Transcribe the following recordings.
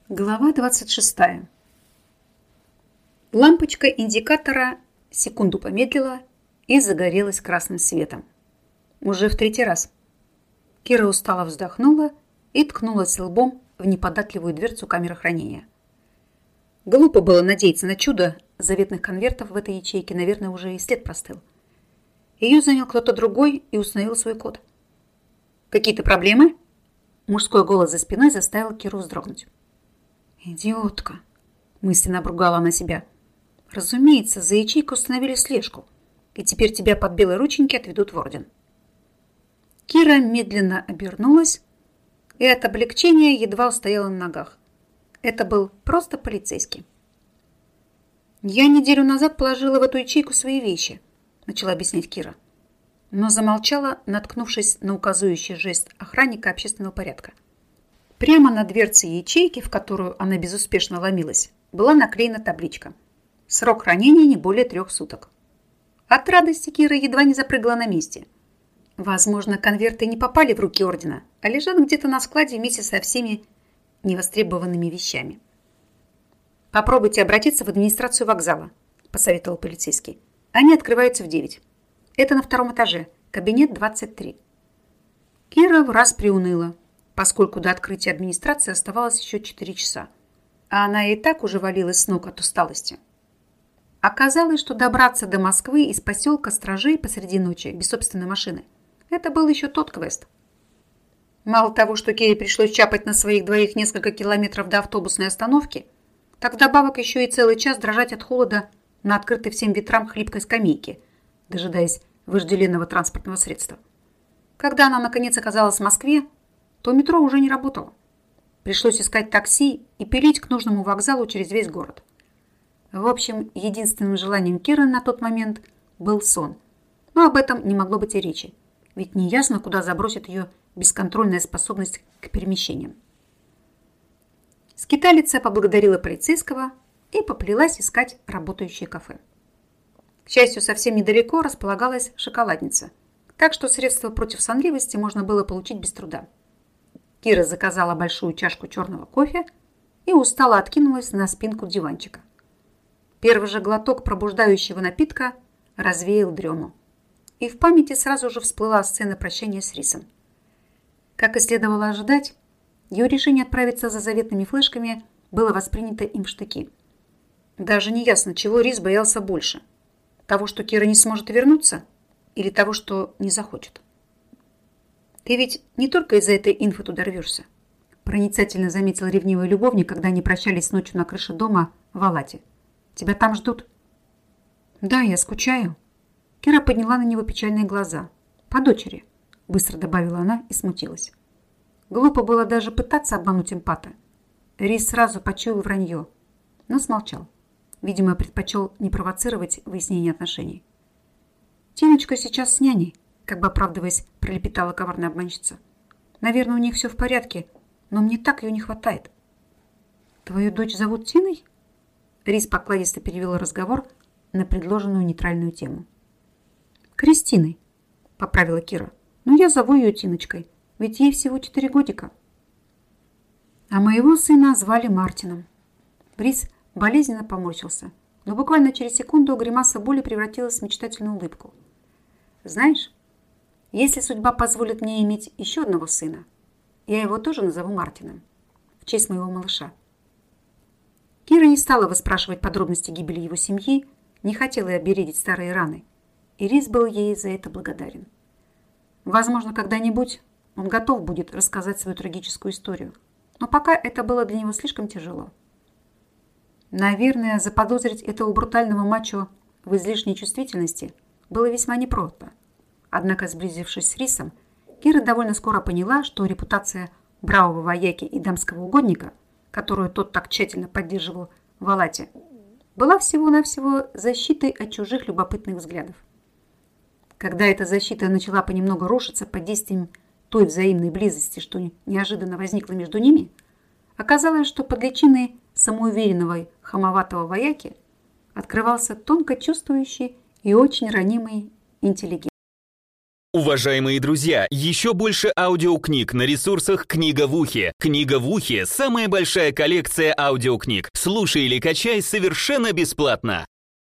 Глава 26. Лампочка индикатора секунду помедлила и загорелась красным светом. Уже в третий раз. Кира устало вздохнула и ткнулась лбом в неподатливую дверцу камеры хранения. Глупо было надеяться на чудо. Заветных конвертов в этой ячейке, наверное, уже и след простыл. Ее занял кто-то другой и установил свой код. «Какие-то проблемы?» Мужской голос за спиной заставил Киру вздрогнуть. «Идиотка!» – мысленно обругала она себя. «Разумеется, за ячейкой установили слежку, и теперь тебя под белые рученьки отведут в орден». Кира медленно обернулась и от облегчения едва устояла на ногах. Это был просто полицейский. «Я неделю назад положила в эту ячейку свои вещи», – начала объяснять Кира, но замолчала, наткнувшись на указывающий жест охранника общественного порядка. Прямо на дверце ячейки, в которую она безуспешно ломилась, была наклеена табличка «Срок хранения не более 3 суток». От радости Кира едва не запрыгала на месте. Возможно, конверты не попали в руки ордена, а лежат где-то на складе вместе со всеми невостребованными вещами. «Попробуйте обратиться в администрацию вокзала», – посоветовал полицейский. «Они открываются в 9. Это на 2-м этаже, кабинет 23». Кира враз приуныла, поскольку до открытия администрации оставалось еще 4 часа, а она и так уже валилась с ног от усталости. Оказалось, что добраться до Москвы из поселка Стражей посреди ночи без собственной машины – это был еще тот квест. Мало того, что Кире пришлось чапать на своих двоих несколько километров до автобусной остановки, так вдобавок еще и целый час дрожать от холода на открытой всем ветрам хлипкой скамейке, дожидаясь вожделенного транспортного средства. Когда она, наконец, оказалась в Москве, то метро уже не работало. Пришлось искать такси и пилить к нужному вокзалу через весь город. В общем, единственным желанием Киры на тот момент был сон. Но об этом не могло быть и речи, ведь неясно, куда забросит ее бесконтрольная способность к перемещениям. Скиталица поблагодарила полицейского и поплелась искать работающее кафе. К счастью, совсем недалеко располагалась шоколадница, так что средства против сонливости можно было получить без труда. Кира заказала большую чашку черного кофе и устало откинулась на спинку диванчика. Первый же глоток пробуждающего напитка развеял дрему, и в памяти сразу же всплыла сцена прощания с Рисом. Как и следовало ожидать, ее решение отправиться за заветными флешками было воспринято им в штыки. Даже не ясно, чего Рис боялся больше – того, что Кира не сможет вернуться, или того, что не захочет. «Ты ведь не только из-за этой инфы туда рвешься», проницательно заметил ревнивый любовник, когда они прощались ночью на крыше дома в Алате. «Тебя там ждут?» «Да, я скучаю». Кира подняла на него печальные глаза. «По дочери», быстро добавила она и смутилась. Глупо было даже пытаться обмануть эмпата. Рис сразу почуял вранье, но смолчал. Видимо, предпочел не провоцировать выяснение отношений. «Тиночка сейчас с няней», как бы оправдываясь, пролепетала коварная обманщица. «Наверное, у них все в порядке, но мне так ее не хватает». «Твою дочь зовут Тиной?» Рис покладисто перевел разговор на предложенную нейтральную тему. «Кристиной», поправила Кира. «Но я зову ее Тиночкой, ведь ей всего 4 годика». «А моего сына звали Мартином». Рис болезненно поморщился, но буквально через секунду гримаса боли превратилась в мечтательную улыбку. «Знаешь, если судьба позволит мне иметь еще одного сына, я его тоже назову Мартином, в честь моего малыша». Кира не стала выспрашивать подробности гибели его семьи, не хотела обередить старые раны, и Рис был ей за это благодарен. Возможно, когда-нибудь он готов будет рассказать свою трагическую историю, но пока это было для него слишком тяжело. Наверное, заподозрить этого брутального мачо в излишней чувствительности было весьма непросто. Однако, сблизившись с Рисом, Кира довольно скоро поняла, что репутация бравого вояки и дамского угодника, которую тот так тщательно поддерживал в Алате, была всего-навсего защитой от чужих любопытных взглядов. Когда эта защита начала понемногу рушиться под действием той взаимной близости, что неожиданно возникла между ними, оказалось, что под личиной самоуверенного хамоватого вояки открывался тонко чувствующий и очень ранимый интеллигент. Уважаемые друзья, еще больше аудиокниг на ресурсах «Книга в ухе». «Книга в ухе» — самая большая коллекция аудиокниг. Слушай или качай совершенно бесплатно.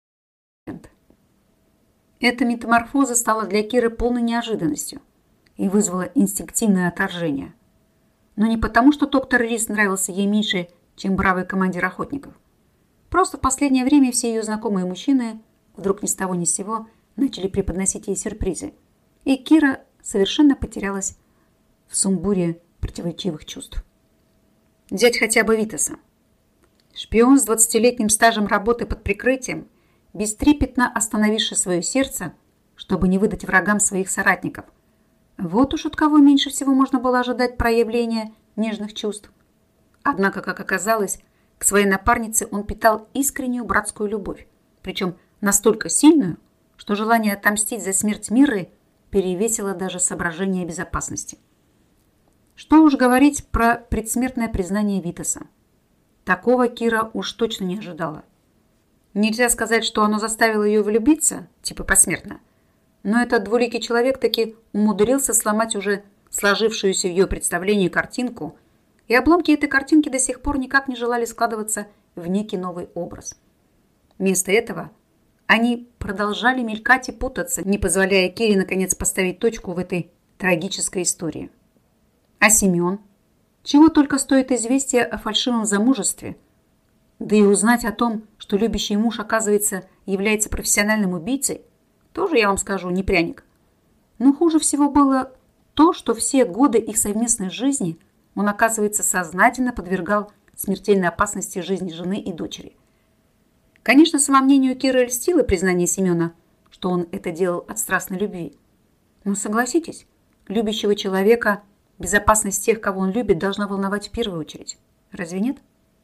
Эта метаморфоза стала для Киры полной неожиданностью и вызвала инстинктивное отторжение. Но не потому, что доктор Рис нравился ей меньше, чем бравый командир охотников. Просто в последнее время все ее знакомые мужчины вдруг ни с того ни с сего начали преподносить ей сюрпризы. И Кира совершенно потерялась в сумбуре противоречивых чувств. Взять хотя бы Витаса. Шпион с 20-летним стажем работы под прикрытием, бестрепетно остановивший свое сердце, чтобы не выдать врагам своих соратников. Вот уж от кого меньше всего можно было ожидать проявления нежных чувств. Однако, как оказалось, к своей напарнице он питал искреннюю братскую любовь, причем настолько сильную, что желание отомстить за смерть Мирры перевесило даже соображение безопасности. Что уж говорить про предсмертное признание Витаса. Такого Кира уж точно не ожидала. Нельзя сказать, что оно заставило ее влюбиться, типа посмертно, но этот двуликий человек таки умудрился сломать уже сложившуюся в ее представлении картинку, и обломки этой картинки до сих пор никак не желали складываться в некий новый образ. Вместо этого они продолжали мелькать и путаться, не позволяя Кире наконец поставить точку в этой трагической истории. А Семен? Чего только стоит известие о фальшивом замужестве, да и узнать о том, что любящий муж, оказывается, является профессиональным убийцей, тоже, я вам скажу, не пряник. Но хуже всего было то, что все годы их совместной жизни он, оказывается, сознательно подвергал смертельной опасности жизни жены и дочери. Конечно, самомнению Киры льстило признание Семена, что он это делал от страстной любви. Но согласитесь, любящего человека безопасность тех, кого он любит, должна волновать в первую очередь. Разве нет?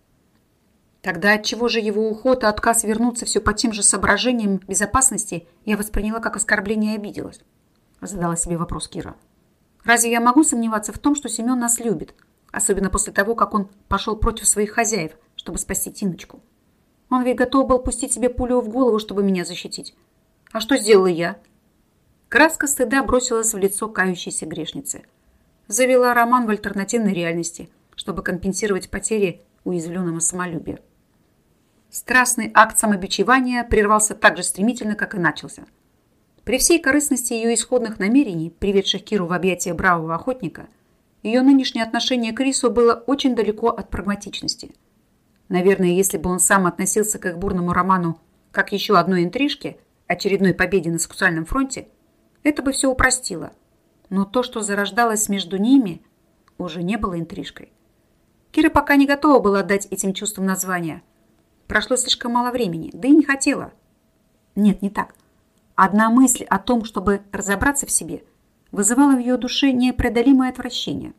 Тогда отчего же его уход и отказ вернуться все по тем же соображениям безопасности я восприняла как оскорбление и обиделась? Задала себе вопрос Кира. Разве я могу сомневаться в том, что Семен нас любит, особенно после того, как он пошел против своих хозяев, чтобы спасти Тиночку? Он ведь готов был пустить себе пулю в голову, чтобы меня защитить. А что сделала я? Краска стыда бросилась в лицо кающейся грешницы. Завела роман в альтернативной реальности, чтобы компенсировать потери уязвленного самолюбия. Страстный акт самобичевания прервался так же стремительно, как и начался. При всей корыстности ее исходных намерений, приведших Киру в объятия бравого охотника, ее нынешнее отношение к Рису было очень далеко от прагматичности. Наверное, если бы он сам относился к их бурному роману как еще одной интрижке, очередной победе на сексуальном фронте, это бы все упростило. Но то, что зарождалось между ними, уже не было интрижкой. Кира пока не готова была отдать этим чувствам название. Прошло слишком мало времени, да и не хотела. Нет, не так. Одна мысль о том, чтобы разобраться в себе, вызывала в ее душе непреодолимое отвращение.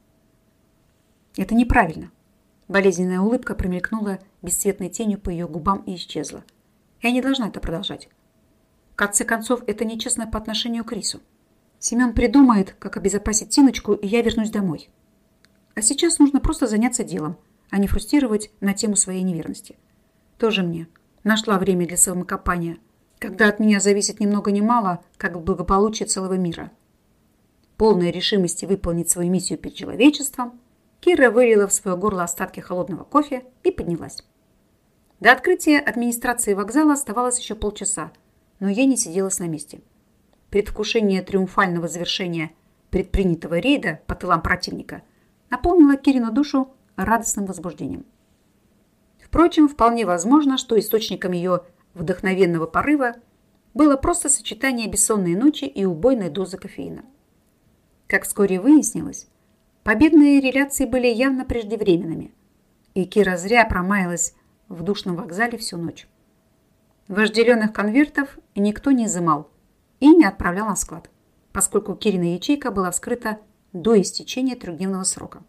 Это неправильно. Болезненная улыбка промелькнула бесцветной тенью по ее губам и исчезла. Я не должна это продолжать. В конце концов, это нечестно по отношению к Рису. Семен придумает, как обезопасить Тиночку, и я вернусь домой. А сейчас нужно просто заняться делом, а не фрустрировать на тему своей неверности. Тоже мне нашла время для самокопания, когда от меня зависит ни много ни мало, как благополучие целого мира. Полная решимости выполнить свою миссию перед человечеством, Кира вылила в свое горло остатки холодного кофе и поднялась. До открытия администрации вокзала оставалось еще полчаса, но ей не сиделось на месте. Предвкушение триумфального завершения предпринятого рейда по тылам противника наполнило Кирину душу радостным возбуждением. Впрочем, вполне возможно, что источником ее вдохновенного порыва было просто сочетание бессонной ночи и убойной дозы кофеина. Как вскоре выяснилось, победные реляции были явно преждевременными, и Кира зря промаялась в душном вокзале всю ночь. Вожделенных конвертов никто не изымал и не отправлял на склад, поскольку Кирина ячейка была вскрыта до истечения трехдневного срока.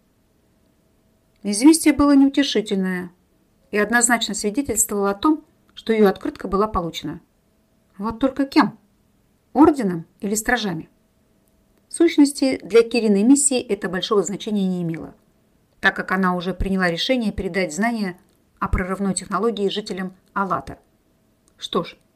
Известие было неутешительное и однозначно свидетельствовало о том, что ее открытка была получена. Вот только кем? Орденом или стражами? В сущности, для Кириной миссии это большого значения не имело, так как она уже приняла решение передать знания о прорывной технологии жителям Алата. Что ж,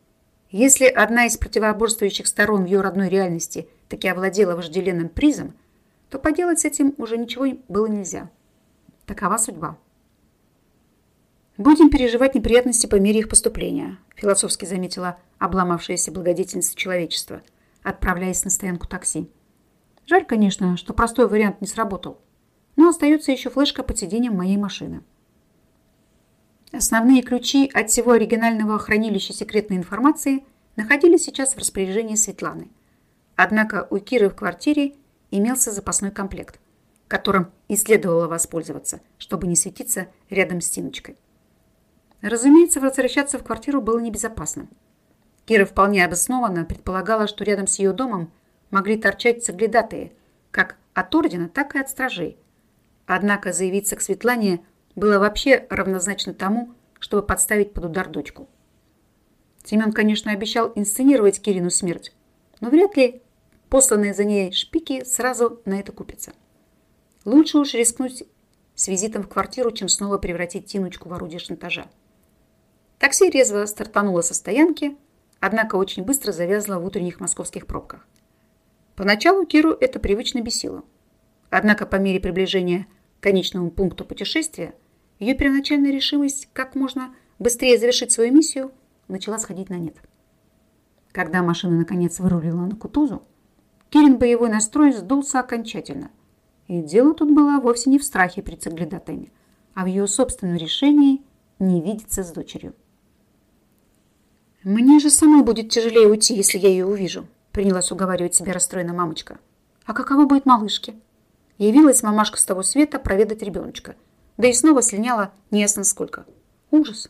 Если одна из противоборствующих сторон в ее родной реальности таки овладела вожделенным призом, то поделать с этим уже ничего было нельзя. Такова судьба. «Будем переживать неприятности по мере их поступления», философски заметила обломавшаяся благодетельница человечества, отправляясь на стоянку такси. Жаль, конечно, что простой вариант не сработал, но остается еще флешка под сиденьем моей машины. Основные ключи от всего оригинального хранилища секретной информации находились сейчас в распоряжении Светланы. Однако у Киры в квартире имелся запасной комплект, которым и следовало воспользоваться, чтобы не светиться рядом с Тиночкой. Разумеется, возвращаться в квартиру было небезопасно. Кира вполне обоснованно предполагала, что рядом с ее домом могли торчать соглядатые, как от ордена, так и от стражей. Однако заявиться к Светлане было вообще равнозначно тому, чтобы подставить под удар дочку. Семен, конечно, обещал инсценировать Кирину смерть, но вряд ли посланные за ней шпики сразу на это купятся. Лучше уж рискнуть с визитом в квартиру, чем снова превратить Тиночку в орудие шантажа. Такси резво стартануло со стоянки, однако очень быстро завязло в утренних московских пробках. Поначалу Киру это привычно бесило. Однако по мере приближения к конечному пункту путешествия ее первоначальная решимость как можно быстрее завершить свою миссию начала сходить на нет. Когда машина наконец вырулила на Кутузу, Кирин боевой настрой сдулся окончательно. И дело тут было вовсе не в страхе перед соглядатаями, а в ее собственном решении не видеться с дочерью. «Мне же самой будет тяжелее уйти, если я ее увижу», принялась уговаривать себя расстроена мамочка. «А каково будет малышке?» Явилась мамашка с того света проведать ребеночка, да и снова слиняла неясно сколько. Ужас.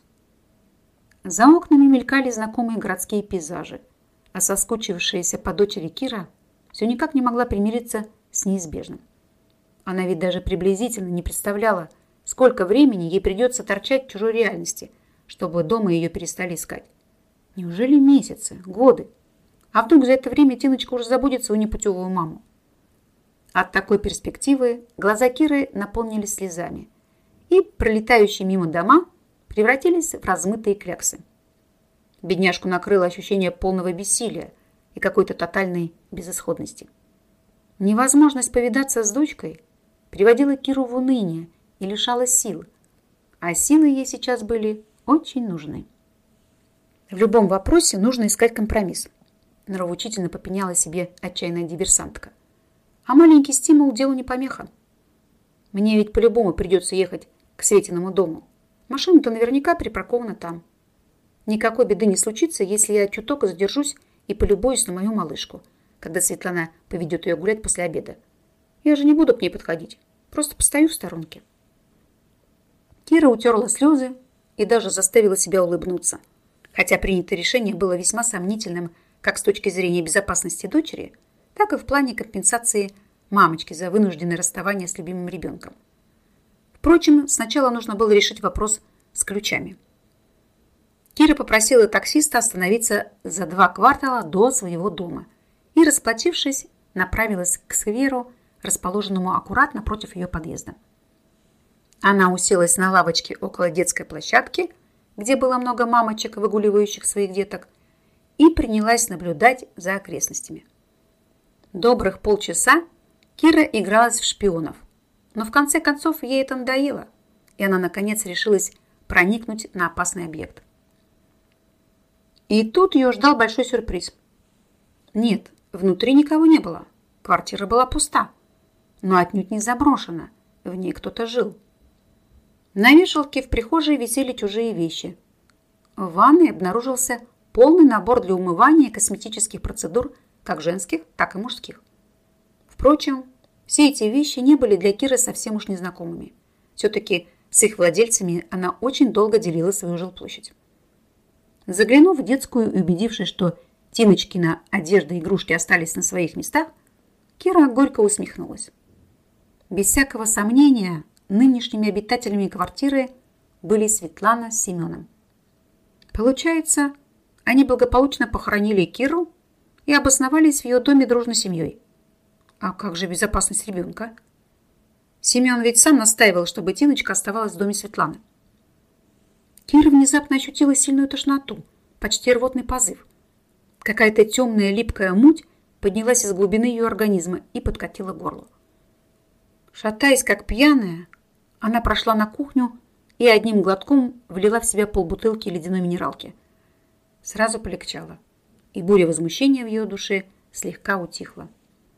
За окнами мелькали знакомые городские пейзажи, а соскучившаяся по дочери Кира все никак не могла примириться с неизбежным. Она ведь даже приблизительно не представляла, сколько времени ей придется торчать в чужой реальности, чтобы дома ее перестали искать. Неужели месяцы, годы? А вдруг за это время Тиночка уже забудет свою непутевую маму? От такой перспективы глаза Киры наполнились слезами, и пролетающие мимо дома превратились в размытые кляксы. Бедняжку накрыло ощущение полного бессилия и какой-то тотальной безысходности. Невозможность повидаться с дочкой приводила Киру в уныние и лишала сил, а силы ей сейчас были очень нужны. В любом вопросе нужно искать компромисс, нравоучительно попеняла себе отчаянная диверсантка. А маленький стимул делу не помеха. Мне ведь по-любому придется ехать к Светиному дому. Машина-то наверняка припаркована там. Никакой беды не случится, если я чуток задержусь и полюбуюсь на мою малышку, когда Светлана поведет ее гулять после обеда. Я же не буду к ней подходить, просто постою в сторонке. Кира утерла слезы и даже заставила себя улыбнуться, хотя принятое решение было весьма сомнительным как с точки зрения безопасности дочери, так и в плане компенсации мамочки за вынужденное расставание с любимым ребенком. Впрочем, сначала нужно было решить вопрос с ключами. Кира попросила таксиста остановиться за 2 квартала до своего дома и, расплатившись, направилась к скверу, расположенному аккуратно против ее подъезда. Она уселась на лавочке около детской площадки, где было много мамочек, выгуливающих своих деток, и принялась наблюдать за окрестностями. Добрых полчаса Кира игралась в шпионов, но в конце концов ей это надоело, и она наконец решилась проникнуть на опасный объект. И тут ее ждал большой сюрприз. Нет, внутри никого не было, квартира была пуста, но отнюдь не заброшена, в ней кто-то жил. На вешалке в прихожей висели чужие вещи. В ванной обнаружился полный набор для умывания и косметических процедур, как женских, так и мужских. Впрочем, все эти вещи не были для Киры совсем уж незнакомыми. Все-таки с их владельцами она очень долго делила свою жилплощадь. Заглянув в детскую и убедившись, что Тиночкина одежда и игрушки остались на своих местах, Кира горько усмехнулась. Без всякого сомнения, нынешними обитателями квартиры были Светлана с Семеном. Получается, они благополучно похоронили Киру и обосновались в ее доме дружной семьей. А как же безопасность ребенка? Семен ведь сам настаивал, чтобы Тиночка оставалась в доме Светланы. Кира внезапно ощутила сильную тошноту, почти рвотный позыв, Какая-то темная липкая муть поднялась из глубины ее организма и подкатила к горлу. Шатаясь, как пьяная, она прошла на кухню и одним глотком влила в себя полбутылки ледяной минералки. Сразу полегчало, и буря возмущения в ее душе слегка утихла.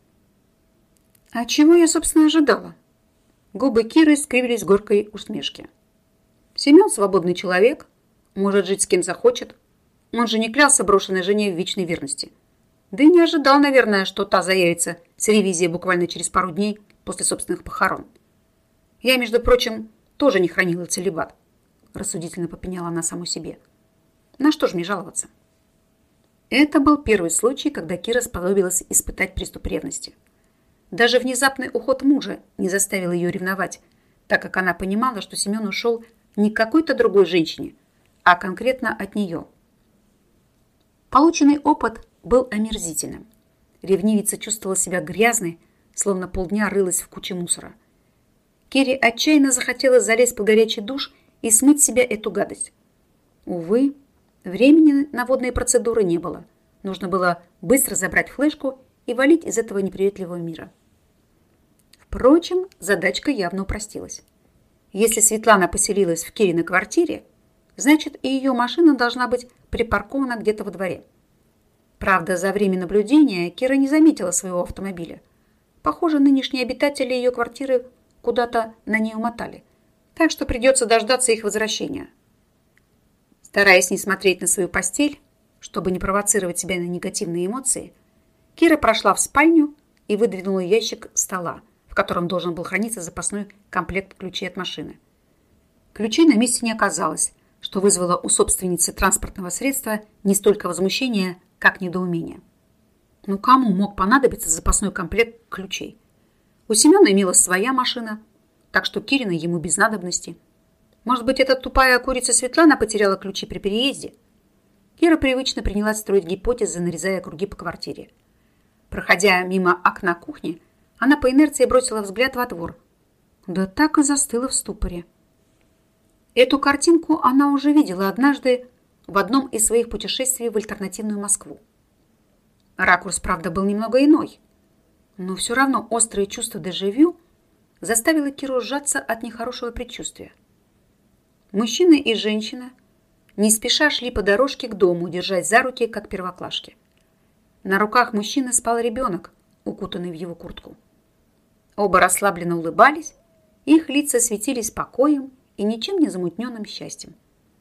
А чего я, собственно, ожидала? Губы Киры скривились в горькой усмешке. Семен свободный человек, может жить с кем захочет. Он же не клялся брошенной жене в вечной верности. Да и не ожидал, наверное, что та заявится с ревизией буквально через пару дней после собственных похорон. Я, между прочим, тоже не хранила целибат, рассудительно попеняла она саму себе. На что ж мне жаловаться? Это был первый случай, когда Кира сподобилась испытать приступ ревности. Даже внезапный уход мужа не заставил ее ревновать, так как она понимала, что Семен ушел не к какой-то другой женщине, а конкретно от нее. Полученный опыт был омерзительным. Ревнивица чувствовала себя грязной, словно полдня рылась в куче мусора. Кире отчаянно захотелось залезть под горячий душ и смыть с себя эту гадость. Увы, времени на водные процедуры не было. Нужно было быстро забрать флешку и валить из этого неприветливого мира. Впрочем, задачка явно упростилась. Если Светлана поселилась в Кириной квартире, значит, и ее машина должна быть припаркована где-то во дворе. Правда, за время наблюдения Кира не заметила своего автомобиля. Похоже, нынешние обитатели ее квартиры куда-то на ней умотали, так что придется дождаться их возвращения. Стараясь не смотреть на свою постель, чтобы не провоцировать себя на негативные эмоции, Кира прошла в спальню и выдвинула ящик стола, в котором должен был храниться запасной комплект ключей от машины. Ключей на месте не оказалось, что вызвало у собственницы транспортного средства не столько возмущения, как недоумение. Ну кому мог понадобиться запасной комплект ключей? У Семена имелась своя машина, так что Кирина ему без надобности. Может быть, эта тупая курица Светлана потеряла ключи при переезде? Кира привычно принялась строить гипотезы, нарезая круги по квартире. Проходя мимо окна кухни, она по инерции бросила взгляд во двор. Да так и застыла в ступоре. Эту картинку она уже видела однажды в одном из своих путешествий в альтернативную Москву. Ракурс, правда, был немного иной, но все равно острое чувство дежавю заставило Киру сжаться от нехорошего предчувствия. Мужчина и женщина не спеша шли по дорожке к дому, держась за руки, как первоклашки. На руках мужчины спал ребенок, укутанный в его куртку. Оба расслабленно улыбались, их лица светились покоем и ничем не замутненным счастьем.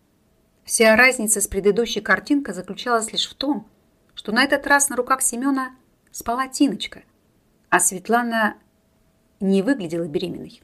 Вся разница с предыдущей картинкой заключалась лишь в том, что на этот раз на руках Семена спала Тиночка, а Светлана не выглядела беременной.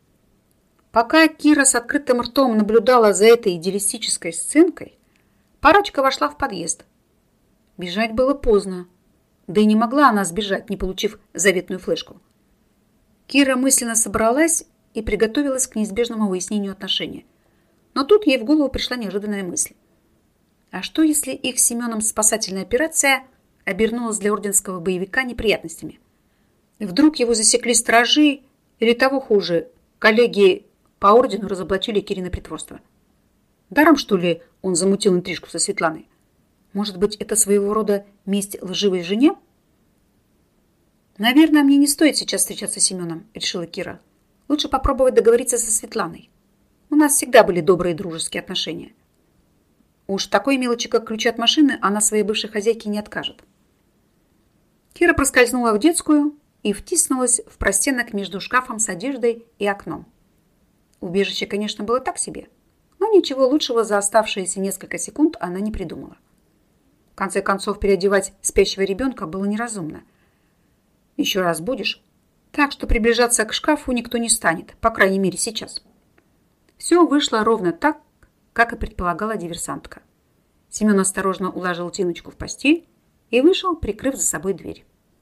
Пока Кира с открытым ртом наблюдала за этой идеалистической сценкой, парочка вошла в подъезд. Бежать было поздно, да и не могла она сбежать, не получив заветную флешку. Кира мысленно собралась и приготовилась к неизбежному выяснению отношений. Но тут ей в голову пришла неожиданная мысль. А что, если их с Семеном спасательная операция обернулась для орденского боевика неприятностями? Вдруг его засекли стражи или, того хуже, коллеги по ордену разоблачили Кирина притворство? Даром, что ли, он замутил интрижку со Светланой? Может быть, это своего рода месть лживой жене? «Наверное, мне не стоит сейчас встречаться с Семеном», — решила Кира. «Лучше попробовать договориться со Светланой. У нас всегда были добрые дружеские отношения. Уж такой мелочи, как ключи от машины, она своей бывшей хозяйке не откажет». Кира проскользнула в детскую и втиснулась в простенок между шкафом с одеждой и окном. Убежище, конечно, было так себе, но ничего лучшего за оставшиеся несколько секунд она не придумала. В конце концов, переодевать спящего ребенка было неразумно. Еще раз будешь, так что приближаться к шкафу никто не станет, по крайней мере сейчас. Все вышло ровно так, как и предполагала диверсантка. Семен осторожно уложил Тиночку в постель и вышел, прикрыв за собой дверь.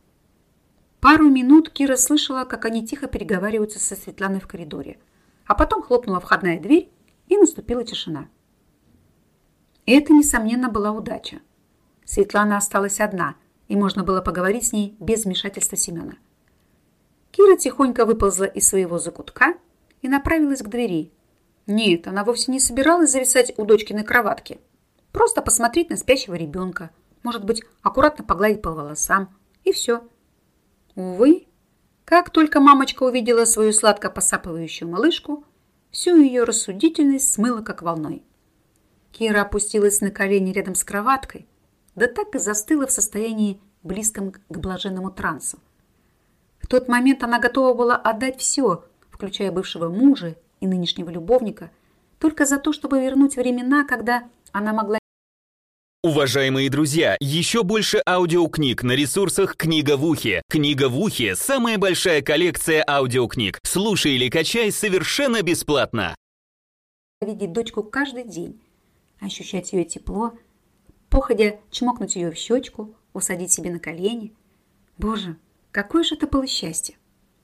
Пару минут Кира слышала, как они тихо переговариваются со Светланой в коридоре, а потом хлопнула входная дверь, и наступила тишина. Это, несомненно, была удача. Светлана осталась одна, и можно было поговорить с ней без вмешательства Семена. Кира тихонько выползла из своего закутка и направилась к двери. Нет, она вовсе не собиралась зависать у дочкиной кроватки. Просто посмотреть на спящего ребенка, может быть, аккуратно погладить по волосам, и все. Увы, как только мамочка увидела свою сладко посапывающую малышку, всю ее рассудительность смыла как волной. Кира опустилась на колени рядом с кроваткой, да так и застыла в состоянии, близком к блаженному трансу. В тот момент она готова была отдать все, включая бывшего мужа и нынешнего любовника, только за то, чтобы вернуть времена, когда она могла... Уважаемые друзья, еще больше аудиокниг на ресурсах «Книга в ухе». «Книга в ухе» — самая большая коллекция аудиокниг. Слушай или качай совершенно бесплатно. видеть дочку каждый день, ощущать ее тепло, походя чмокнуть ее в щечку, усадить себе на колени. Боже, какое же это было счастье!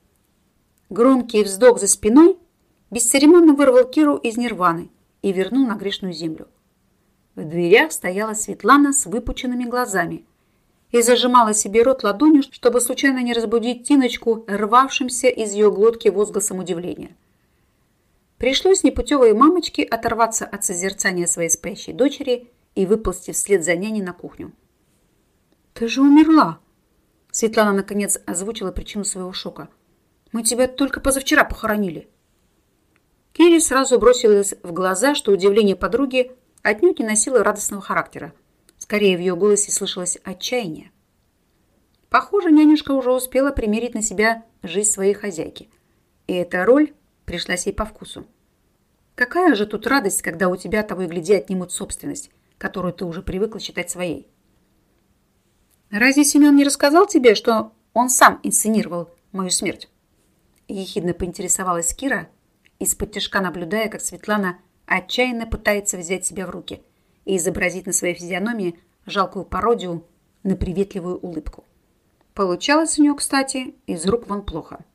Громкий вздох за спиной бесцеремонно вырвал Киру из нирваны и вернул на грешную землю. В дверях стояла Светлана с выпученными глазами и зажимала себе рот ладонью, чтобы случайно не разбудить Тиночку, рвавшимся из ее глотки возгласом удивления. Пришлось непутевой мамочке оторваться от созерцания своей спящей дочери и выползти вслед за няней на кухню. «Ты же умерла!» Светлана наконец озвучила причину своего шока. «Мы тебя только позавчера похоронили». Кире сразу бросилось в глаза, что удивление подруги отнюдь не носило радостного характера. Скорее, в ее голосе слышалось отчаяние. Похоже, нянюшка уже успела примерить на себя жизнь своей хозяйки. И эта роль пришлась ей по вкусу. Какая же тут радость, когда у тебя того и гляди отнимут собственность, которую ты уже привыкла считать своей. «Разве Семен не рассказал тебе, что он сам инсценировал мою смерть?» Ехидно поинтересовалась Кира, из-под тишка наблюдая, как Светлана отчаянно пытается взять себя в руки и изобразить на своей физиономии жалкую пародию на приветливую улыбку. Получалось у нее, кстати, из рук вон плохо.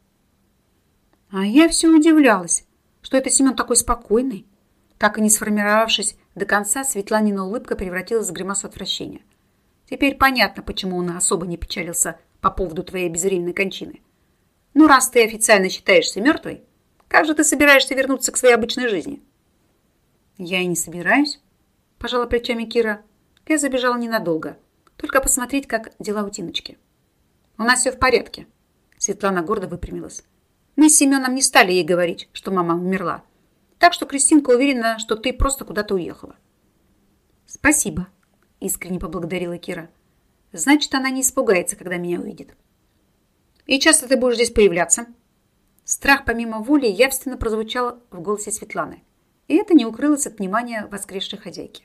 А я все удивлялась, что это Семен такой спокойный. Так и не сформировавшись до конца, Светланина улыбка превратилась в гримасу отвращения. Теперь понятно, почему он особо не печалился по поводу твоей безвременной кончины. Ну, раз ты официально считаешься мертвой, как же ты собираешься вернуться к своей обычной жизни? Я и не собираюсь, пожала плечами Кира. Я забежала ненадолго, только посмотреть, как дела у Тиночки. У нас все в порядке. Светлана гордо выпрямилась. Мы с Семеном не стали ей говорить, что мама умерла. Так что Кристинка уверена, что ты просто куда-то уехала. Спасибо, искренне поблагодарила Кира. Значит, она не испугается, когда меня увидит. И часто ты будешь здесь появляться? Страх помимо воли явственно прозвучал в голосе Светланы. И это не укрылось от внимания воскресшей хозяйки.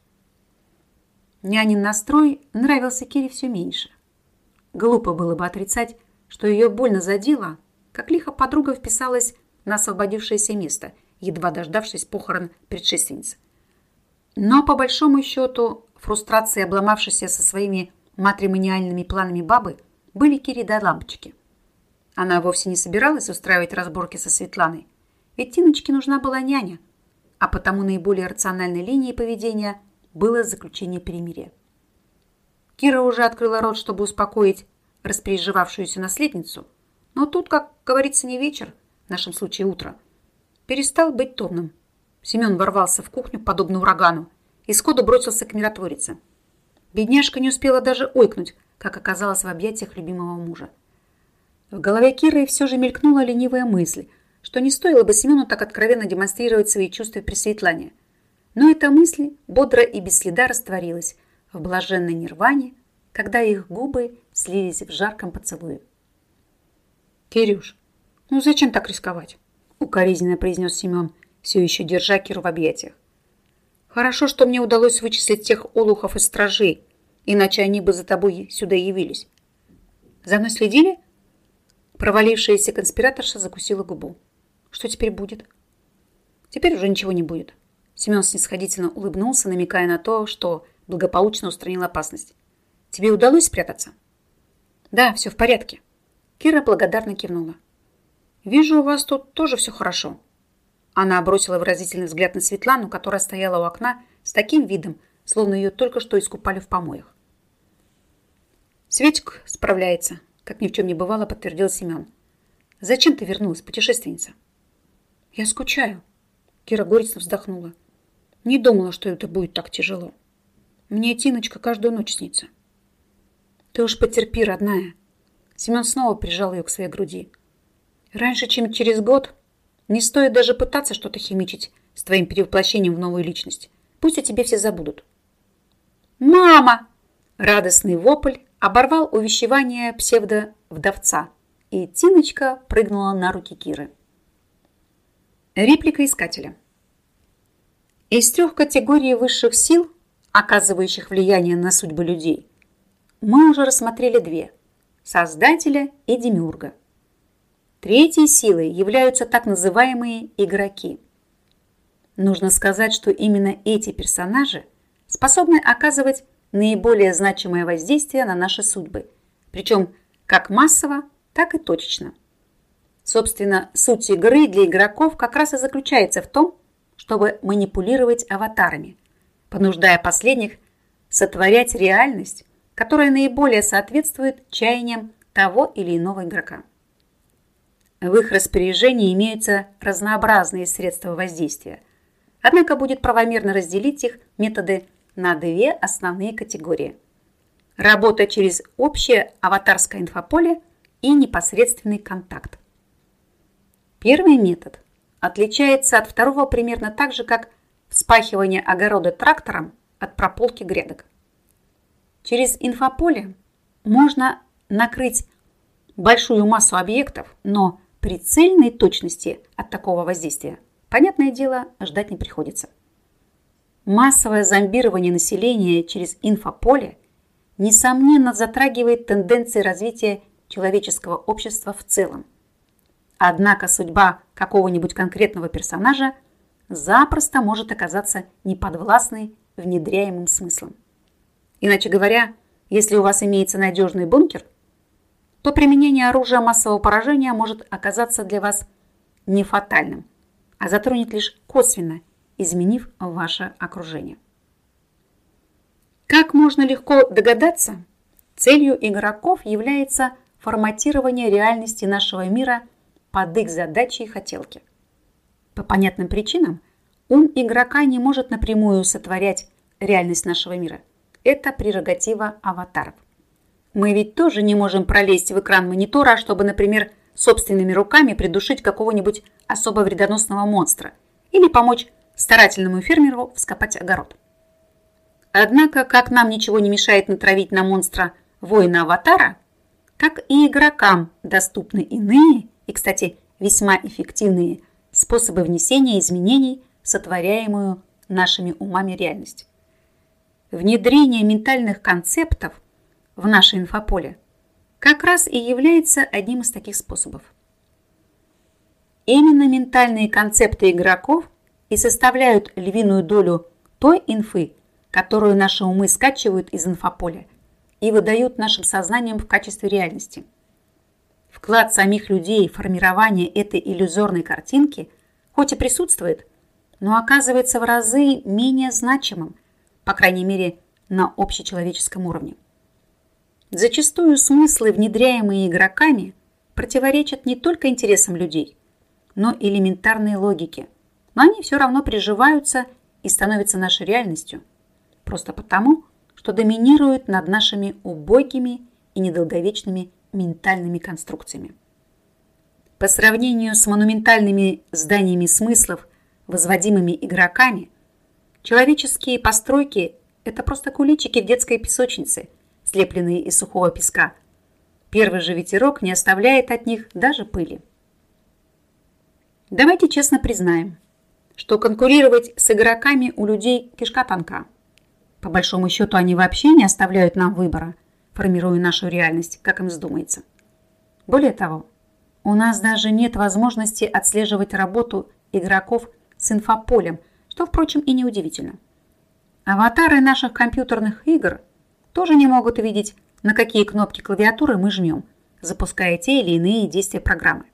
Нянин настрой нравился Кире все меньше. Глупо было бы отрицать, что ее больно задело, как лихо подруга вписалась на освободившееся место, едва дождавшись похорон предшественницы. Но, по большому счету, фрустрации, обломавшейся со своими матримониальными планами бабы, были Кире до лампочки. Она вовсе не собиралась устраивать разборки со Светланой, ведь Тиночке нужна была няня, а потому наиболее рациональной линией поведения было заключение перемирия. Кира уже открыла рот, чтобы успокоить распереживавшуюся наследницу, но тут, как говорится, не вечер, в нашем случае утро, перестал быть томным. Семен ворвался в кухню, подобно урагану, и сходу бросился к миротворице. Бедняжка не успела даже ойкнуть, как оказалась в объятиях любимого мужа. В голове Киры все же мелькнула ленивая мысль, что не стоило бы Семену так откровенно демонстрировать свои чувства при Светлане. Но эта мысль бодро и без следа растворилась в блаженной нирване, когда их губы слились в жарком поцелуе. «Кирюш, ну зачем так рисковать?» — укоризненно произнес Семен, все еще держа Киру в объятиях. «Хорошо, что мне удалось вычислить тех олухов из стражей, иначе они бы за тобой сюда явились. За мной следили?» Провалившаяся конспираторша закусила губу. «Что теперь будет?» «Теперь уже ничего не будет». Семен снисходительно улыбнулся, намекая на то, что благополучно устранил опасность. «Тебе удалось спрятаться?» «Да, все в порядке». Кира благодарно кивнула. «Вижу, у вас тут тоже все хорошо». Она бросила выразительный взгляд на Светлану, которая стояла у окна с таким видом, словно ее только что искупали в помоях. «Светик справляется», — как ни в чем не бывало, подтвердил Семен. «Зачем ты вернулась, путешественница?» «Я скучаю», — Кира горестно вздохнула. «Не думала, что это будет так тяжело. Мне Тиночка каждую ночь снится». Ты уж потерпи, родная. Семен снова прижал ее к своей груди. Раньше, чем через год, не стоит даже пытаться что-то химичить с твоим перевоплощением в новую личность. Пусть о тебе все забудут. «Мама!» Радостный вопль оборвал увещевание псевдо-вдовца, и Тиночка прыгнула на руки Киры. Реплика искателя. Из 3 категорий высших сил, оказывающих влияние на судьбы людей, мы уже рассмотрели 2 – Создателя и Демиурга. 3-й силой являются так называемые игроки. Нужно сказать, что именно эти персонажи способны оказывать наиболее значимое воздействие на наши судьбы, причем как массово, так и точечно. Собственно, суть игры для игроков как раз и заключается в том, чтобы манипулировать аватарами, понуждая последних сотворять реальность, которая наиболее соответствует чаяниям того или иного игрока. В их распоряжении имеются разнообразные средства воздействия, однако будет правомерно разделить их методы на 2 основные категории. Работа через общее аватарское инфополе и непосредственный контакт. Первый метод отличается от второго примерно так же, как вспахивание огорода трактором от прополки грядок. Через инфополе можно накрыть большую массу объектов, но прицельной точности от такого воздействия, понятное дело, ждать не приходится. Массовое зомбирование населения через инфополе несомненно затрагивает тенденции развития человеческого общества в целом. Однако судьба какого-нибудь конкретного персонажа запросто может оказаться неподвластной внедряемым смыслом. Иначе говоря, если у вас имеется надежный бункер, то применение оружия массового поражения может оказаться для вас не фатальным, а затронет лишь косвенно, изменив ваше окружение. Как можно легко догадаться, целью игроков является форматирование реальности нашего мира под их задачи и хотелки. По понятным причинам ум игрока не может напрямую сотворять реальность нашего мира. Это прерогатива аватаров. Мы ведь тоже не можем пролезть в экран монитора, чтобы, например, собственными руками придушить какого-нибудь особо вредоносного монстра или помочь старательному фермеру вскопать огород. Однако, как нам ничего не мешает натравить на монстра воина-аватара, как и игрокам доступны иные и, кстати, весьма эффективные способы внесения изменений в сотворяемую нашими умами реальность. Внедрение ментальных концептов в наше инфополе как раз и является одним из таких способов. Именно ментальные концепты игроков и составляют львиную долю той инфы, которую наши умы скачивают из инфополя и выдают нашим сознанием в качестве реальности. Вклад самих людей в формирование этой иллюзорной картинки хоть и присутствует, но оказывается в разы менее значимым, по крайней мере, на общечеловеческом уровне. Зачастую смыслы, внедряемые игроками, противоречат не только интересам людей, но и элементарной логике, но они все равно приживаются и становятся нашей реальностью, просто потому, что доминируют над нашими убогими и недолговечными ментальными конструкциями. По сравнению с монументальными зданиями смыслов, возводимыми игроками, человеческие постройки – это просто куличики в детской песочнице, слепленные из сухого песка. Первый же ветерок не оставляет от них даже пыли. Давайте честно признаем, что конкурировать с игроками у людей кишка тонка. По большому счету они вообще не оставляют нам выбора, формируя нашу реальность, как им вздумается. Более того, у нас даже нет возможности отслеживать работу игроков с инфополем, что, впрочем, и неудивительно. Аватары наших компьютерных игр тоже не могут видеть, на какие кнопки клавиатуры мы жмем, запуская те или иные действия программы.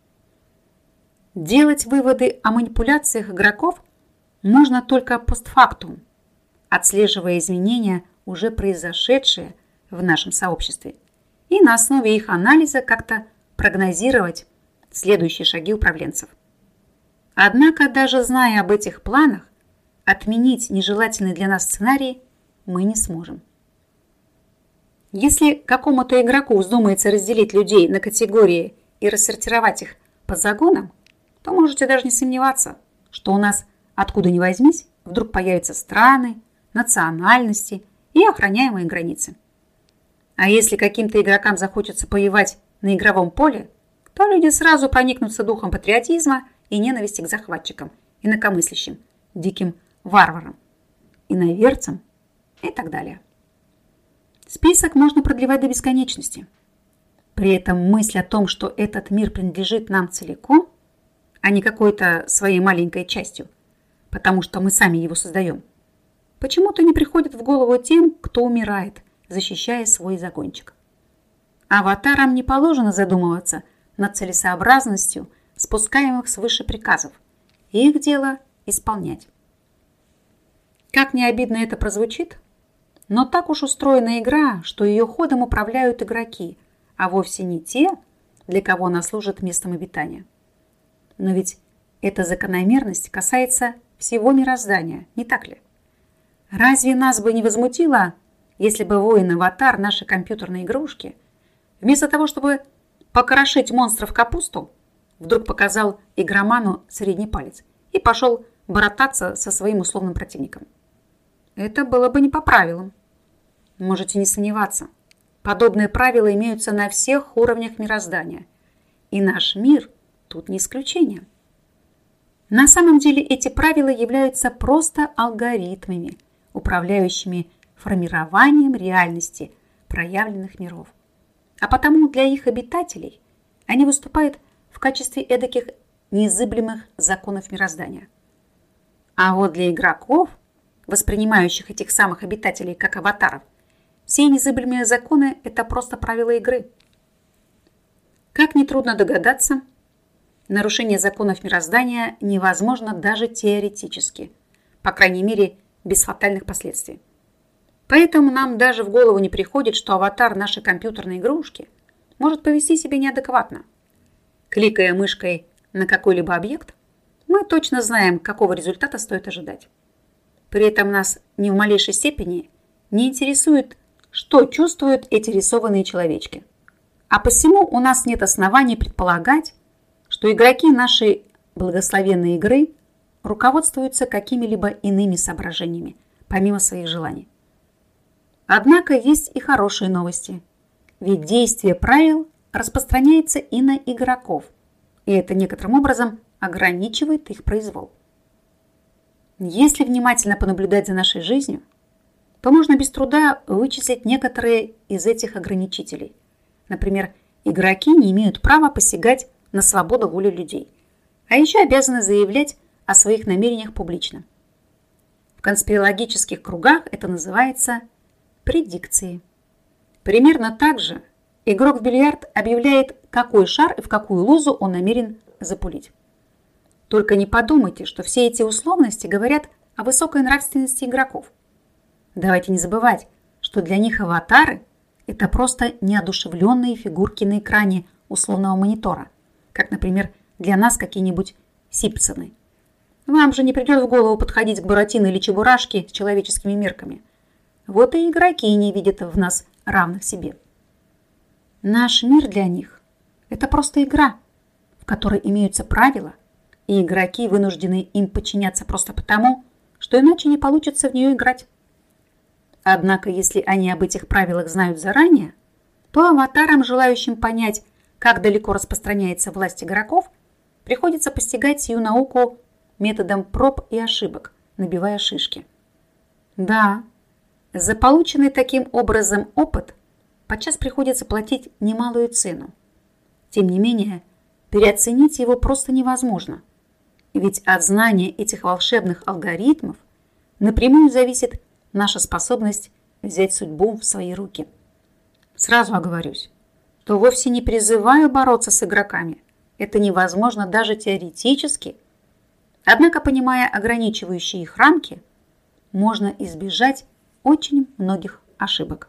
Делать выводы о манипуляциях игроков можно только постфактум, отслеживая изменения, уже произошедшие в нашем сообществе, и на основе их анализа как-то прогнозировать следующие шаги управленцев. Однако, даже зная об этих планах, отменить нежелательный для нас сценарий мы не сможем. Если какому-то игроку вздумается разделить людей на категории и рассортировать их по загонам, то можете даже не сомневаться, что у нас откуда ни возьмись вдруг появятся страны, национальности и охраняемые границы. А если каким-то игрокам захочется воевать на игровом поле, то люди сразу проникнутся духом патриотизма и ненависти к захватчикам, инакомыслящим, диким варварам, иноверцам и так далее. Список можно продлевать до бесконечности. При этом мысль о том, что этот мир принадлежит нам целиком, а не какой-то своей маленькой частью, потому что мы сами его создаем, почему-то не приходит в голову тем, кто умирает, защищая свой загончик. Аватарам не положено задумываться над целесообразностью спускаемых свыше приказов. Их дело исполнять. Как не обидно это прозвучит, но так уж устроена игра, что ее ходом управляют игроки, а вовсе не те, для кого она служит местом обитания. Но ведь эта закономерность касается всего мироздания, не так ли? Разве нас бы не возмутило, если бы воин-аватар нашей компьютерной игрушки, вместо того, чтобы покрошить монстров капусту, вдруг показал игроману средний палец и пошел боротаться со своим условным противником? Это было бы не по правилам. Можете не сомневаться, подобные правила имеются на всех уровнях мироздания, и наш мир тут не исключение. На самом деле эти правила являются просто алгоритмами, управляющими формированием реальности проявленных миров. А потому для их обитателей они выступают в качестве эдаких незыблемых законов мироздания. А вот для игроков, воспринимающих этих самых обитателей как аватаров, все незыблемые законы – это просто правила игры. Как нетрудно догадаться, нарушение законов мироздания невозможно даже теоретически, по крайней мере, без фатальных последствий. Поэтому нам даже в голову не приходит, что аватар нашей компьютерной игрушки может повести себя неадекватно. Кликая мышкой на какой-либо объект, мы точно знаем, какого результата стоит ожидать. При этом нас ни в малейшей степени не интересует, что чувствуют эти рисованные человечки. А посему у нас нет оснований предполагать, что игроки нашей благословенной игры руководствуются какими-либо иными соображениями, помимо своих желаний. Однако есть и хорошие новости, ведь действие правил распространяется и на игроков, и это некоторым образом ограничивает их произвол. Если внимательно понаблюдать за нашей жизнью, то можно без труда вычислить некоторые из этих ограничителей. Например, игроки не имеют права посягать на свободу воли людей, а еще обязаны заявлять о своих намерениях публично. В конспирологических кругах это называется предикцией. Примерно так же игрок в бильярд объявляет, какой шар и в какую лузу он намерен запулить. Только не подумайте, что все эти условности говорят о высокой нравственности игроков. Давайте не забывать, что для них аватары – это просто неодушевленные фигурки на экране условного монитора, как, например, для нас какие-нибудь Симпсоны. Вам же не придет в голову подходить к Буратино или Чебурашке с человеческими мерками. Вот и игроки не видят в нас равных себе. Наш мир для них – это просто игра, в которой имеются правила, и игроки вынуждены им подчиняться просто потому, что иначе не получится в нее играть. Однако, если они об этих правилах знают заранее, то аватарам, желающим понять, как далеко распространяется власть игроков, приходится постигать сию науку методом проб и ошибок, набивая шишки. Да, за полученный таким образом опыт подчас приходится платить немалую цену. Тем не менее, переоценить его просто невозможно, ведь от знания этих волшебных алгоритмов напрямую зависит наша способность взять судьбу в свои руки. Сразу оговорюсь, что вовсе не призываю бороться с игроками. Это невозможно даже теоретически. Однако, понимая ограничивающие их рамки, можно избежать очень многих ошибок.